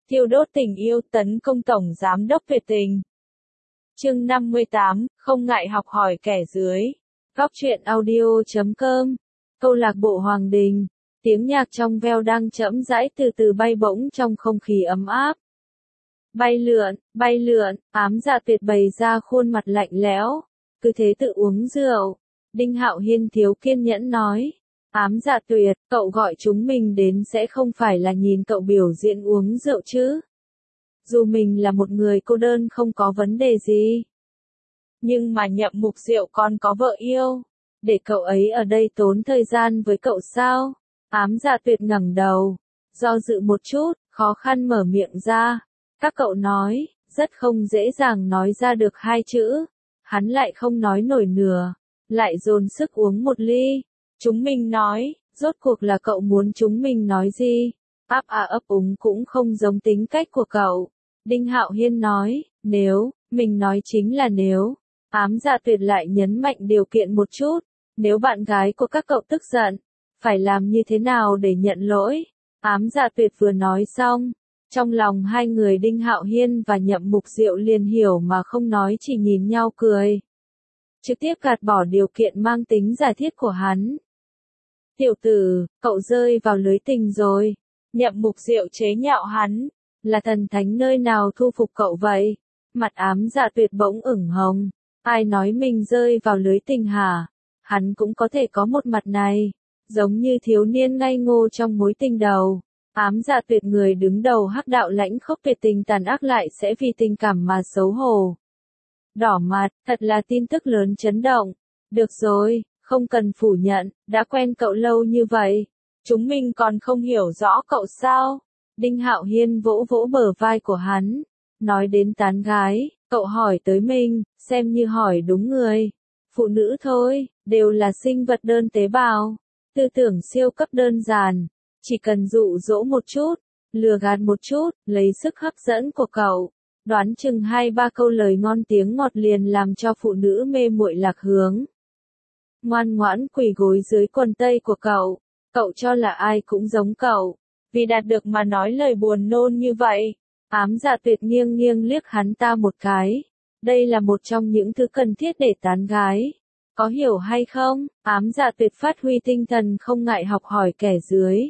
Thiêu đốt tình yêu tấn công Tổng Giám đốc Việt Tình. Chương 58, không ngại học hỏi kẻ dưới. Góc truyện audio.com. Câu lạc bộ Hoàng Đình. Tiếng nhạc trong veo đang chậm rãi từ từ bay bổng trong không khí ấm áp. Bay lượn, Ám Dạ Tuyệt bày ra khuôn mặt lạnh lẽo. Cứ thế tự uống rượu. Đinh Hạo Hiên thiếu kiên nhẫn nói. Ám Dạ Tuyệt, cậu gọi chúng mình đến sẽ không phải là nhìn cậu biểu diễn uống rượu chứ. Dù mình là một người cô đơn không có vấn đề gì. Nhưng mà Nhậm Mục Diệu còn có vợ yêu. Để cậu ấy ở đây tốn thời gian với cậu sao? Ám Dạ Tuyệt ngẩng đầu. Do dự một chút, khó khăn mở miệng ra. Các cậu nói, rất không dễ dàng nói ra được hai chữ. Hắn lại không nói nổi nửa. Lại dồn sức uống một ly. Chúng mình nói, rốt cuộc là cậu muốn chúng mình nói gì? Ấp úng cũng không giống tính cách của cậu. Đinh Hạo Hiên nói, nếu, mình nói chính là nếu. Ám Dạ Tuyệt lại nhấn mạnh điều kiện một chút. Nếu bạn gái của các cậu tức giận, phải làm như thế nào để nhận lỗi? Ám Dạ Tuyệt vừa nói xong. Trong lòng hai người Đinh Hạo Hiên và Nhậm Mục Diệu liền hiểu mà không nói, chỉ nhìn nhau cười. Trực tiếp gạt bỏ điều kiện mang tính giả thiết của hắn. Tiểu tử, cậu rơi vào lưới tình rồi. Nhậm Mục Diệu chế nhạo hắn. Là thần thánh nơi nào thu phục cậu vậy? Mặt Ám Dạ Tuyệt bỗng ửng hồng. Ai nói mình rơi vào lưới tình hả? Hắn cũng có thể có một mặt này. Giống như thiếu niên ngây ngô trong mối tình đầu. Ám Dạ Tuyệt người đứng đầu hắc đạo lãnh khốc tuyệt tình tàn ác lại sẽ vì tình cảm mà xấu hổ. Đỏ mặt, thật là tin tức lớn chấn động. Được rồi, không cần phủ nhận, đã quen cậu lâu như vậy. Chúng mình còn không hiểu rõ cậu sao? Đinh Hạo Hiên vỗ vỗ bờ vai của hắn. Nói đến tán gái, cậu hỏi tới mình, xem như hỏi đúng người. Phụ nữ thôi, đều là sinh vật đơn tế bào. Tư tưởng siêu cấp đơn giản. Chỉ cần dụ dỗ một chút, lừa gạt một chút, lấy sức hấp dẫn của cậu. Đoán chừng 2-3 câu lời ngon tiếng ngọt liền làm cho phụ nữ mê muội lạc hướng. Ngoan ngoãn quỳ gối dưới quần tây của cậu. Cậu cho là ai cũng giống cậu. Vì đạt được mà nói lời buồn nôn như vậy. Ám Dạ Tuyệt nghiêng nghiêng liếc hắn ta một cái. Đây là một trong những thứ cần thiết để tán gái. Có hiểu hay không? Ám Dạ Tuyệt phát huy tinh thần không ngại học hỏi kẻ dưới.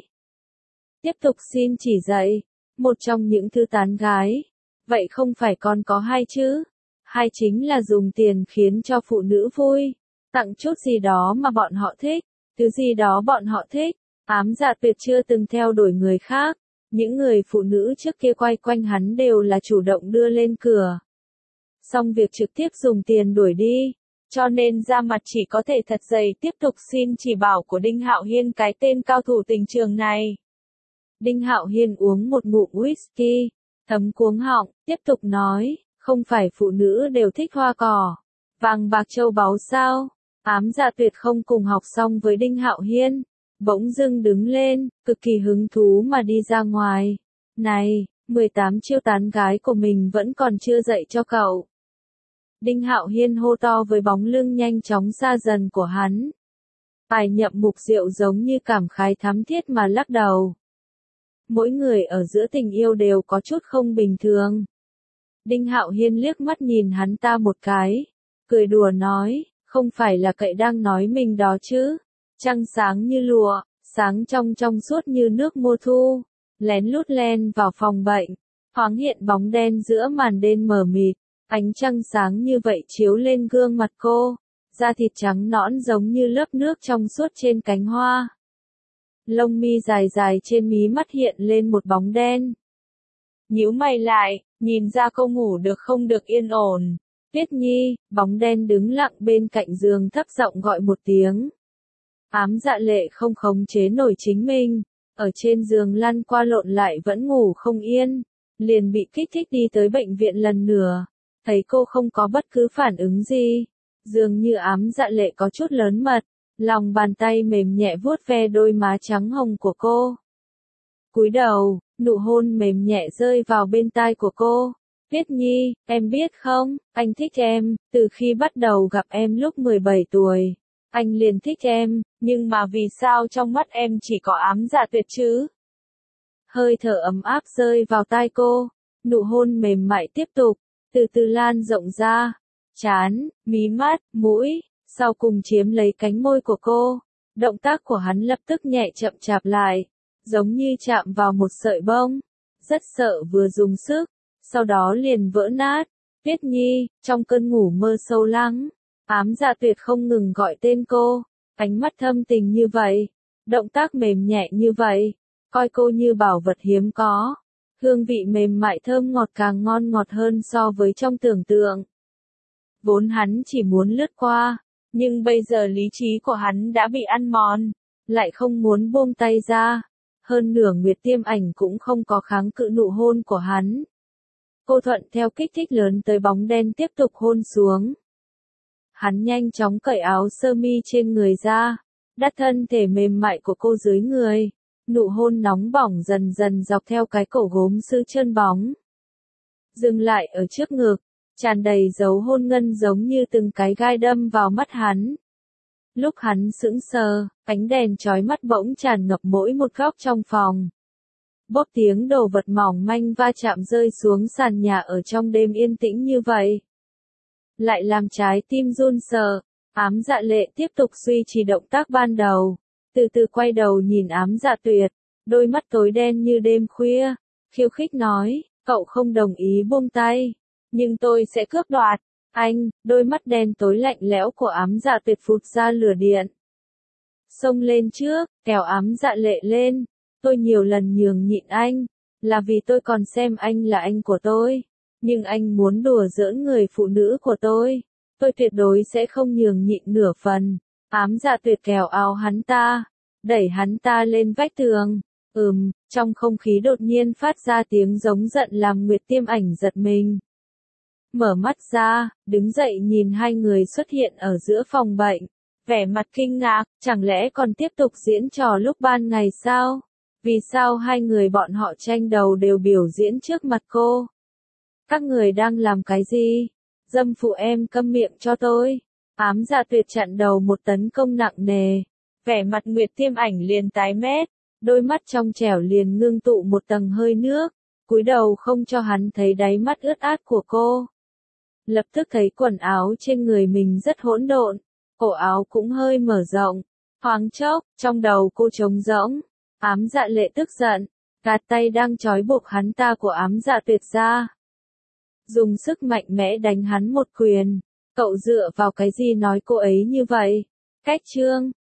Tiếp tục xin chỉ dạy. Một trong những thứ tán gái. Vậy không phải còn có hai chứ? Hai chính là dùng tiền khiến cho phụ nữ vui. Tặng chút gì đó mà bọn họ thích. Thứ gì đó bọn họ thích. Ám Dạ Tuyệt chưa từng theo đuổi người khác. Những người phụ nữ trước kia quay quanh hắn đều là chủ động đưa lên cửa. Xong việc trực tiếp dùng tiền đuổi đi. Cho nên ra mặt chỉ có thể thật dày tiếp tục xin chỉ bảo của Đinh Hạo Hiên, cái tên cao thủ tình trường này. Đinh Hạo Hiên uống một ngụm whisky. Thấm cuống họng, tiếp tục nói, không phải phụ nữ đều thích hoa cỏ. Vàng bạc châu báu sao? Ám Dạ Tuyệt không cùng học xong với Đinh Hạo Hiên. Bỗng dưng đứng lên, cực kỳ hứng thú mà đi ra ngoài. Này, 18 chiêu tán gái của mình vẫn còn chưa dạy cho cậu. Đinh Hạo Hiên hô to với bóng lưng nhanh chóng xa dần của hắn. Bài Nhậm Mục Diệu giống như cảm khái thắm thiết mà lắc đầu. Mỗi người ở giữa tình yêu đều có chút không bình thường. Đinh Hạo Hiên liếc mắt nhìn hắn ta một cái. Cười đùa nói, không phải là cậu đang nói mình đó chứ. Trăng sáng như lụa, sáng trong suốt như nước mùa thu. Lén lút len vào phòng bệnh. Thoáng hiện bóng đen giữa màn đêm mờ mịt. Ánh trăng sáng như vậy chiếu lên gương mặt cô. Da thịt trắng nõn giống như lớp nước trong suốt trên cánh hoa. Lông mi dài dài trên mí mắt hiện lên một bóng đen. Nhíu mày lại, nhìn ra cô ngủ được không được yên ổn. Tuyết Nhi, bóng đen đứng lặng bên cạnh giường thấp giọng gọi một tiếng. Ám Dạ Lệ không khống chế nổi chính mình. Ở trên giường lăn qua lộn lại vẫn ngủ không yên. Liền bị kích thích đi tới bệnh viện lần nữa. Thấy cô không có bất cứ phản ứng gì. Dường như Ám Dạ Lệ có chút lớn mật. Lòng bàn tay mềm nhẹ vuốt ve đôi má trắng hồng của cô. Cúi đầu, nụ hôn mềm nhẹ rơi vào bên tai của cô. Tuyết Nhi, em biết không, anh thích em, từ khi bắt đầu gặp em lúc 17 tuổi. Anh liền thích em, nhưng mà vì sao trong mắt em chỉ có Ám Dạ Tuyệt chứ? hơi thở ấm áp rơi vào tai cô, nụ hôn mềm mại tiếp tục, từ từ lan rộng ra, trán, mí mắt, mũi, sau cùng chiếm lấy cánh môi của cô. Động tác của hắn lập tức nhẹ chậm chạp lại, giống như chạm vào một sợi bông, rất sợ vừa dùng sức, sau đó liền vỡ nát. Tuyết Nhi, trong cơn ngủ mơ sâu lắng, Ám Dạ Tuyệt không ngừng gọi tên cô, ánh mắt thâm tình như vậy, động tác mềm nhẹ như vậy, coi cô như bảo vật hiếm có. Hương vị mềm mại thơm ngọt càng ngon ngọt hơn so với trong tưởng tượng. Vốn hắn chỉ muốn lướt qua, nhưng bây giờ lý trí của hắn đã bị ăn mòn, lại không muốn buông tay ra. Hơn nửa Nguyệt Tiêm Ảnh cũng không có kháng cự nụ hôn của hắn. Cô thuận theo kích thích lớn tới bóng đen tiếp tục hôn xuống. Hắn nhanh chóng cởi áo sơ mi trên người ra, đắt thân thể mềm mại của cô dưới người. Nụ hôn nóng bỏng dần dần dọc theo cái cổ gốm sứ trơn bóng. Dừng lại ở trước ngực, tràn đầy dấu hôn ngân giống như từng cái gai đâm vào mắt hắn. Lúc hắn sững sờ, ánh đèn chói mắt bỗng tràn ngập mỗi một góc trong phòng. Bốp tiếng đồ vật mỏng manh va chạm rơi xuống sàn nhà ở trong đêm yên tĩnh như vậy. Lại làm trái tim run sợ, Ám Dạ Lệ tiếp tục duy trì động tác ban đầu. Từ từ quay đầu nhìn Ám Dạ Tuyệt, đôi mắt tối đen như đêm khuya, khiêu khích nói, cậu không đồng ý buông tay, nhưng tôi sẽ cướp đoạt. Anh, đôi mắt đen tối lạnh lẽo của Ám Dạ Tuyệt phụt ra lửa điện. Xông lên trước, kéo Ám Dạ Lệ lên, tôi nhiều lần nhường nhịn anh, là vì tôi còn xem anh là anh của tôi, nhưng anh muốn đùa giỡn người phụ nữ của tôi tuyệt đối sẽ không nhường nhịn nửa phần. Ám Dạ Tuyệt kéo áo hắn ta, đẩy hắn ta lên vách tường. Trong không khí đột nhiên phát ra tiếng giống giận làm Nguyệt Tiêm Ảnh giật mình. Mở mắt ra, đứng dậy nhìn hai người xuất hiện ở giữa phòng bệnh, vẻ mặt kinh ngạc, chẳng lẽ còn tiếp tục diễn trò lúc ban ngày sao? Vì sao hai người bọn họ tranh đầu đều biểu diễn trước mặt cô? Các người đang làm cái gì? Dâm phụ em câm miệng cho tôi. Ám Dạ Tuyệt chặn đầu một tấn công nặng nề. Vẻ mặt Nguyệt Tiêm Ảnh liền tái mét, đôi mắt trong trẻo liền ngưng tụ một tầng hơi nước, cúi đầu không cho hắn thấy đáy mắt ướt át của cô. Lập tức thấy quần áo trên người mình rất hỗn độn, cổ áo cũng hơi mở rộng. Thoáng chốc, trong đầu cô trống rỗng. Ám Dạ Lệ tức giận, gạt tay đang trói buộc hắn ta của Ám Dạ Tuyệt ra. Dùng sức mạnh mẽ đánh hắn một quyền. Cậu dựa vào cái gì nói cô ấy như vậy? Cách chương